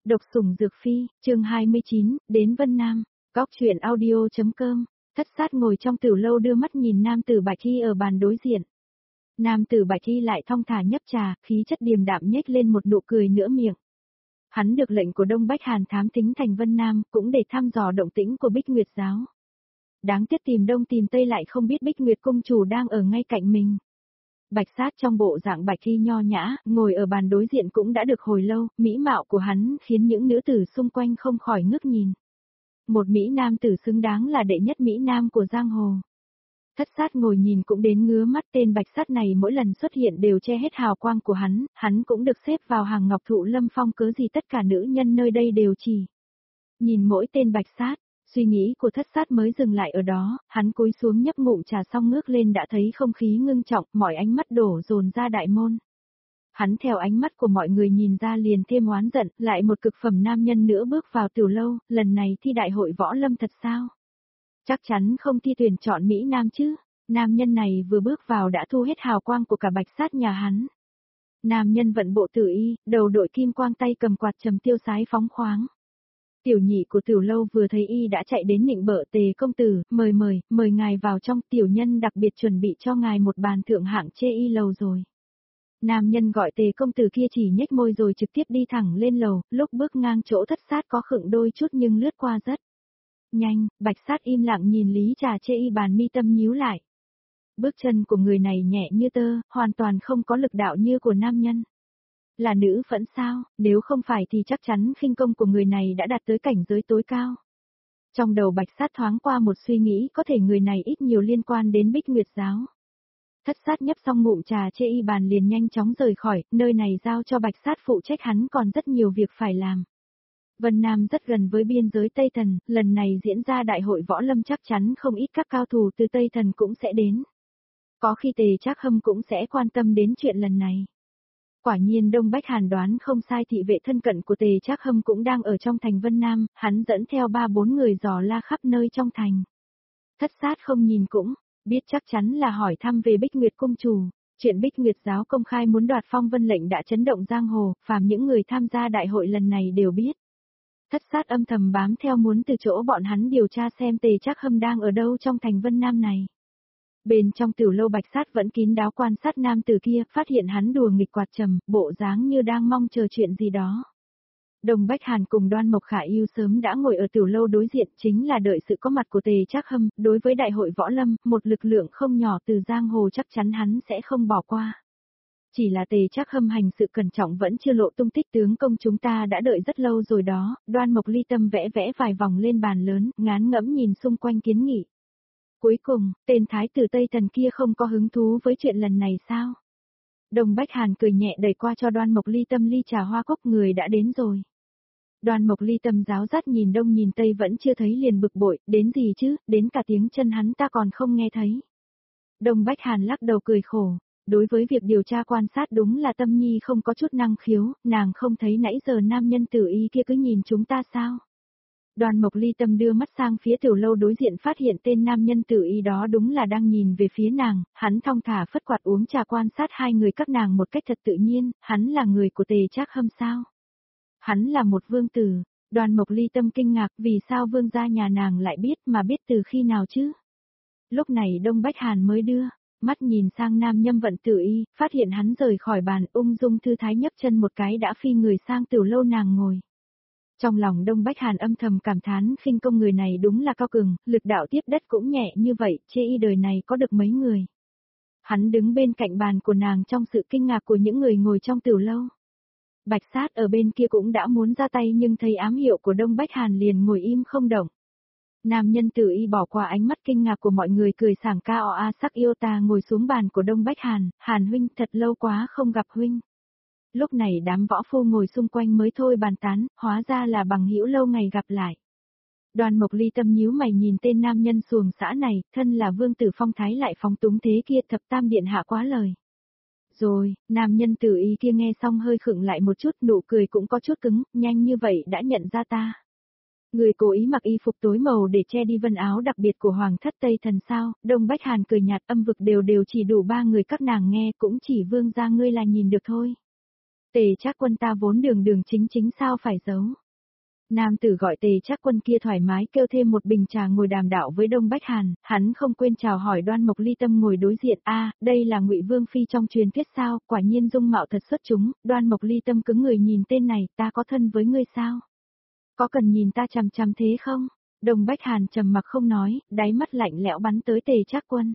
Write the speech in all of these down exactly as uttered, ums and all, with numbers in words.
Độc sủng dược phi, chương hai mươi chín, đến Vân Nam, góc truyện audio.com, thất sát ngồi trong tiểu lâu đưa mắt nhìn nam tử bạch y ở bàn đối diện. Nam tử bạch y lại thong thả nhấp trà, khí chất điềm đạm nhếch lên một nụ cười nửa miệng. Hắn được lệnh của Đông Bách Hàn thám thính thành Vân Nam, cũng để thăm dò động tĩnh của Bích Nguyệt giáo. Đáng tiếc tìm đông tìm tây lại không biết Bích Nguyệt cung chủ đang ở ngay cạnh mình. Bạch Sát trong bộ dạng bạch y nho nhã, ngồi ở bàn đối diện cũng đã được hồi lâu, mỹ mạo của hắn khiến những nữ tử xung quanh không khỏi ngước nhìn. Một mỹ nam tử xứng đáng là đệ nhất mỹ nam của giang hồ. Thất Sát ngồi nhìn cũng đến ngứa mắt, tên Bạch Sát này mỗi lần xuất hiện đều che hết hào quang của hắn, hắn cũng được xếp vào hàng ngọc thụ lâm phong, cớ gì tất cả nữ nhân nơi đây đều chỉ nhìn mỗi tên Bạch Sát. Suy nghĩ của Thất Sát mới dừng lại ở đó, hắn cúi xuống nhấp ngụm trà xong ngước lên đã thấy không khí ngưng trọng, mọi ánh mắt đổ dồn ra đại môn. Hắn theo ánh mắt của mọi người nhìn ra liền thêm oán giận, lại một cực phẩm nam nhân nữa bước vào tiểu lâu, lần này thi đại hội võ lâm thật sao? Chắc chắn không thi tuyển chọn Mỹ Nam chứ, nam nhân này vừa bước vào đã thu hết hào quang của cả Bạch Sát nhà hắn. Nam nhân vận bộ tử y, đầu đội kim quang, tay cầm quạt trầm tiêu sái phóng khoáng. Tiểu nhị của tiểu lâu vừa thấy y đã chạy đến nịnh bợ: Tề công tử, mời mời, mời ngài vào trong, tiểu nhân đặc biệt chuẩn bị cho ngài một bàn thượng hạng chê y lầu rồi. Nam nhân gọi Tề công tử kia chỉ nhếch môi rồi trực tiếp đi thẳng lên lầu, lúc bước ngang chỗ Thất Sát có khựng đôi chút nhưng lướt qua rất nhanh. Bạch Sát im lặng nhìn lý trà chê y, bàn mi tâm nhíu lại. Bước chân của người này nhẹ như tơ, hoàn toàn không có lực đạo như của nam nhân. Là nữ phẫn sao, nếu không phải thì chắc chắn khinh công của người này đã đạt tới cảnh giới tối cao. Trong đầu Bạch Sát thoáng qua một suy nghĩ, có thể người này ít nhiều liên quan đến Bích Nguyệt giáo. Thất Sát nhấp xong ngụm trà chê y bàn liền nhanh chóng rời khỏi, nơi này giao cho Bạch Sát phụ trách, hắn còn rất nhiều việc phải làm. Vân Nam rất gần với biên giới Tây Thần, lần này diễn ra đại hội võ lâm chắc chắn không ít các cao thủ từ Tây Thần cũng sẽ đến. Có khi Tề Trác Hâm cũng sẽ quan tâm đến chuyện lần này. Quả nhiên Đông Bách Hàn đoán không sai, thị vệ thân cận của Tề Trác Hâm cũng đang ở trong thành Vân Nam, hắn dẫn theo ba bốn người dò la khắp nơi trong thành. Thất Sát không nhìn cũng biết chắc chắn là hỏi thăm về Bích Nguyệt cung chủ. Chuyện Bích Nguyệt giáo công khai muốn đoạt phong vân lệnh đã chấn động giang hồ, phàm những người tham gia đại hội lần này đều biết. Thất Sát âm thầm bám theo muốn từ chỗ bọn hắn điều tra xem Tề Trác Hâm đang ở đâu trong thành Vân Nam này. Bên trong tiểu lâu Bạch Sát vẫn kín đáo quan sát nam tử kia, phát hiện hắn đùa nghịch quạt trầm, bộ dáng như đang mong chờ chuyện gì đó. Đông Bách Hàn cùng Đoan Mộc Khả Yêu sớm đã ngồi ở tiểu lâu đối diện, chính là đợi sự có mặt của Tề Trác Hâm. Đối với đại hội võ lâm, một lực lượng không nhỏ từ giang hồ chắc chắn hắn sẽ không bỏ qua. Chỉ là Tề Trác Hâm hành sự cẩn trọng vẫn chưa lộ tung tích, tướng công chúng ta đã đợi rất lâu rồi đó. Đoan Mộc ly tâm vẽ vẽ vài vòng lên bàn lớn, ngán ngẫm nhìn xung quanh kiến nghị. Cuối cùng, tên thái tử Tây Thần kia không có hứng thú với chuyện lần này sao? Đông Bách Hàn cười nhẹ đẩy qua cho Đoan Mộc ly tâm ly trà hoa cốc, người đã đến rồi. Đoan Mộc ly tâm giáo dắt nhìn đông nhìn tây vẫn chưa thấy liền bực bội, đến gì chứ, đến cả tiếng chân hắn ta còn không nghe thấy. Đông Bách Hàn lắc đầu cười khổ, đối với việc điều tra quan sát đúng là Tâm Nhi không có chút năng khiếu, nàng không thấy nãy giờ nam nhân tử y kia cứ nhìn chúng ta sao? Đoan Mộc ly tâm đưa mắt sang phía tiểu lâu đối diện, phát hiện tên nam nhân tử y đó đúng là đang nhìn về phía nàng, hắn thong thả phất quạt uống trà quan sát hai người các nàng một cách thật tự nhiên. Hắn là người của Tề Trác Hâm sao? Hắn là một vương tử. Đoan Mộc ly tâm kinh ngạc, vì sao vương gia nhà nàng lại biết, mà biết từ khi nào chứ? Lúc này Đông Bách Hàn mới đưa mắt nhìn sang nam nhâm vận tử y, phát hiện hắn rời khỏi bàn, ung dung thư thái nhấp chân một cái đã phi người sang tiểu lâu nàng ngồi. Trong lòng Đông Bách Hàn âm thầm cảm thán, khinh công người này đúng là cao cường, lực đạo tiếp đất cũng nhẹ như vậy, chê y đời này có được mấy người. Hắn đứng bên cạnh bàn của nàng trong sự kinh ngạc của những người ngồi trong tiểu lâu. Bạch Sát ở bên kia cũng đã muốn ra tay nhưng thấy ám hiệu của Đông Bách Hàn liền ngồi im không động. Nam nhân tử y bỏ qua ánh mắt kinh ngạc của mọi người, cười sảng ca o a sắc yêu ta, ngồi xuống bàn của Đông Bách Hàn. Hàn huynh, thật lâu quá không gặp huynh. Lúc này đám võ phu ngồi xung quanh mới thôi bàn tán, hóa ra là bằng hữu lâu ngày gặp lại. Đoan Mộc ly tâm nhíu mày nhìn tên nam nhân xuồng xã này, thân là vương tử phong thái lại phóng túng thế kia, thập tam điện hạ quá lời. Rồi, nam nhân tử y kia nghe xong hơi khựng lại một chút, nụ cười cũng có chút cứng, nhanh như vậy đã nhận ra ta. Người cố ý mặc y phục tối màu để che đi vân áo đặc biệt của Hoàng thất Tây Thần sao? Đông Bách Hàn cười nhạt, âm vực đều đều chỉ đủ ba người các nàng nghe, cũng chỉ vương gia ngươi là nhìn được thôi. Tề Trác Quân ta vốn đường đường chính chính sao phải giấu. Nam tử gọi Tề Trác Quân kia thoải mái kêu thêm một bình trà ngồi đàm đạo với Đông Bách Hàn, hắn không quên chào hỏi Đoan Mộc Ly Tâm ngồi đối diện, a, đây là Ngụy Vương phi trong truyền thuyết sao, quả nhiên dung mạo thật xuất chúng. Đoan Mộc Ly Tâm cứng người nhìn tên này, ta có thân với ngươi sao? Có cần nhìn ta chằm chằm thế không? Đông Bách Hàn trầm mặc không nói, đáy mắt lạnh lẽo bắn tới Tề Trác Quân.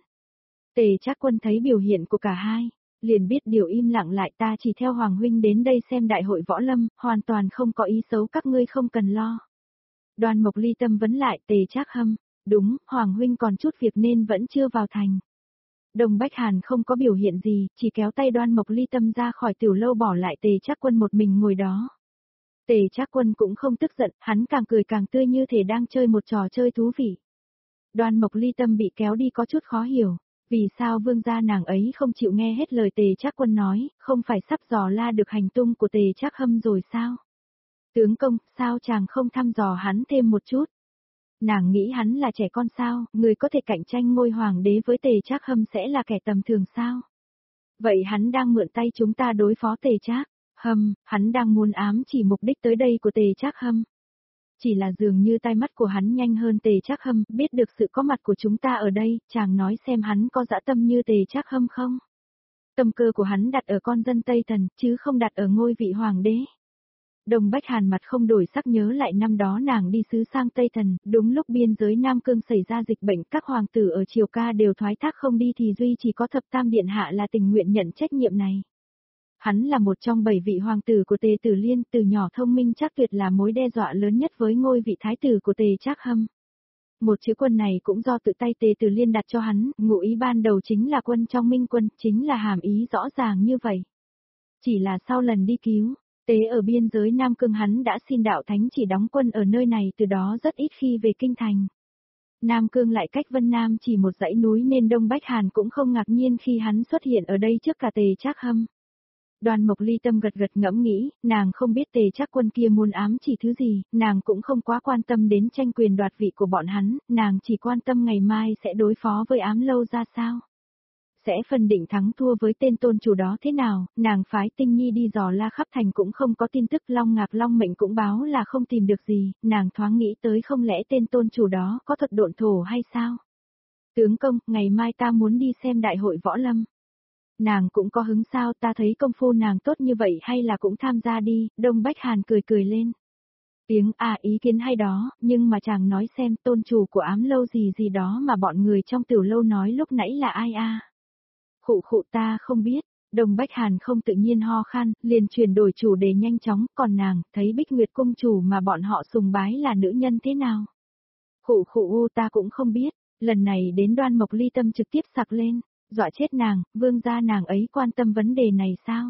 Tề Trác Quân thấy biểu hiện của cả hai, liền biết điều im lặng lại, ta chỉ theo Hoàng huynh đến đây xem đại hội võ lâm, hoàn toàn không có ý xấu, các ngươi không cần lo. Đoan Mộc Ly Tâm vấn lại Tề Trác Hâm, đúng, Hoàng huynh còn chút việc nên vẫn chưa vào thành. Đông Bách Hàn không có biểu hiện gì, chỉ kéo tay Đoan Mộc Ly Tâm ra khỏi tiểu lâu bỏ lại Tề Trác Quân một mình ngồi đó. Tề Trác Quân cũng không tức giận, hắn càng cười càng tươi như thể đang chơi một trò chơi thú vị. Đoan Mộc Ly Tâm bị kéo đi có chút khó hiểu. Vì sao vương gia nàng ấy không chịu nghe hết lời Tề Trác Quân nói, không phải sắp dò la được hành tung của Tề Trác Hâm rồi sao? Tướng công, sao chàng không thăm dò hắn thêm một chút? Nàng nghĩ hắn là trẻ con sao, người có thể cạnh tranh ngôi hoàng đế với Tề Trác Hâm sẽ là kẻ tầm thường sao? Vậy hắn đang mượn tay chúng ta đối phó Tề Trác Hâm, hắn đang muốn ám chỉ mục đích tới đây của Tề Trác Hâm. Chỉ là dường như tai mắt của hắn nhanh hơn Tề Trác Hâm, biết được sự có mặt của chúng ta ở đây, chàng nói xem hắn có dã tâm như Tề Trác Hâm không? Tâm cơ của hắn đặt ở con dân Tây Thần, chứ không đặt ở ngôi vị hoàng đế. Đông Bách Hàn mặt không đổi sắc nhớ lại năm đó nàng đi sứ sang Tây Thần, đúng lúc biên giới Nam Cương xảy ra dịch bệnh, các hoàng tử ở Triều Ca đều thoái thác không đi thì duy chỉ có Thập Tam Điện Hạ là tình nguyện nhận trách nhiệm này. Hắn là một trong bảy vị hoàng tử của Tề Tử Liên, từ nhỏ thông minh chắc tuyệt là mối đe dọa lớn nhất với ngôi vị thái tử của Tề Trác Hâm. Một chữ quân này cũng do tự tay Tề Tử Liên đặt cho hắn, ngụ ý ban đầu chính là quân trong minh quân, chính là hàm ý rõ ràng như vậy. Chỉ là sau lần đi cứu, Tế ở biên giới Nam Cương hắn đã xin đạo thánh chỉ đóng quân ở nơi này, từ đó rất ít khi về kinh thành. Nam Cương lại cách Vân Nam chỉ một dãy núi nên Đông Bách Hàn cũng không ngạc nhiên khi hắn xuất hiện ở đây trước cả Tề Trác Hâm. Đoan Mộc Ly Tâm gật gật ngẫm nghĩ, nàng không biết Tề Trác Quân kia muốn ám chỉ thứ gì, nàng cũng không quá quan tâm đến tranh quyền đoạt vị của bọn hắn, nàng chỉ quan tâm ngày mai sẽ đối phó với Ám Lâu ra sao. Sẽ phân định thắng thua với tên tôn chủ đó thế nào, nàng phái Tinh Nhi đi dò la khắp thành cũng không có tin tức, Long Ngạc Long Mệnh cũng báo là không tìm được gì, nàng thoáng nghĩ tới không lẽ tên tôn chủ đó có thuật độn thổ hay sao. Tướng công, ngày mai ta muốn đi xem đại hội võ lâm. Nàng cũng có hứng sao, ta thấy công phu nàng tốt như vậy hay là cũng tham gia đi, Đông Bách Hàn cười cười lên. Tiếng à ý kiến hay đó, nhưng mà chàng nói xem tôn chủ của Ám Lâu gì gì đó mà bọn người trong tiểu lâu nói lúc nãy là ai a? À? Khụ khụ ta không biết, Đông Bách Hàn không tự nhiên ho khan, liền chuyển đổi chủ đề nhanh chóng, còn nàng, thấy Bích Nguyệt Cung chủ mà bọn họ sùng bái là nữ nhân thế nào? Khụ khụ u ta cũng không biết, lần này đến Đoan Mộc Ly Tâm trực tiếp sặc lên. Dọa chết nàng, vương gia nàng ấy quan tâm vấn đề này sao?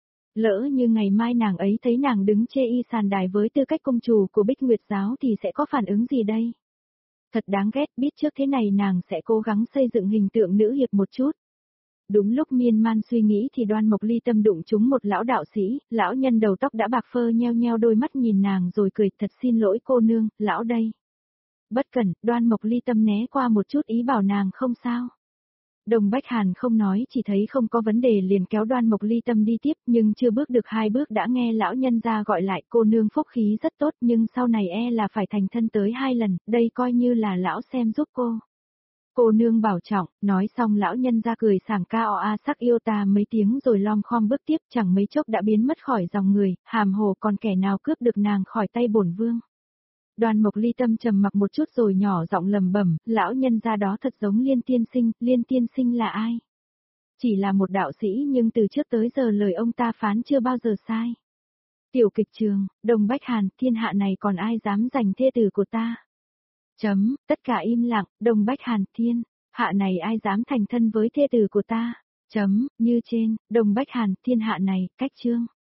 Lỡ như ngày mai nàng ấy thấy nàng đứng chê y sàn đài với tư cách công chủ của Bích Nguyệt giáo thì sẽ có phản ứng gì đây? Thật đáng ghét, biết trước thế này nàng sẽ cố gắng xây dựng hình tượng nữ hiệp một chút. Đúng lúc miên man suy nghĩ thì Đoan Mộc Ly Tâm đụng trúng một lão đạo sĩ, lão nhân đầu tóc đã bạc phơ nheo nheo đôi mắt nhìn nàng rồi cười, thật xin lỗi cô nương, lão đây. Bất cẩn, Đoan Mộc Ly Tâm né qua một chút ý bảo nàng không sao. Đông Bách Hàn không nói, chỉ thấy không có vấn đề liền kéo Đoan Mộc Ly Tâm đi tiếp, nhưng chưa bước được hai bước đã nghe lão nhân ra gọi lại, cô nương phúc khí rất tốt nhưng sau này e là phải thành thân tới hai lần, đây coi như là lão xem giúp cô. Cô nương bảo trọng, nói xong lão nhân ra cười sảng ca o a sắc yêu ta mấy tiếng rồi lom khom bước tiếp, chẳng mấy chốc đã biến mất khỏi dòng người, hàm hồ còn kẻ nào cướp được nàng khỏi tay bổn vương. Đoan Mộc Ly Tâm trầm mặc một chút rồi nhỏ giọng lầm bẩm, lão nhân gia đó thật giống Liên tiên sinh, Liên tiên sinh là ai? Chỉ là một đạo sĩ nhưng từ trước tới giờ lời ông ta phán chưa bao giờ sai. Tiểu kịch trường, Đông Bách Hàn, thiên hạ này còn ai dám giành thê tử của ta? Chấm, tất cả im lặng, Đông Bách Hàn, thiên, hạ này ai dám thành thân với thê tử của ta? Chấm, như trên, Đông Bách Hàn, thiên hạ này, cách chương.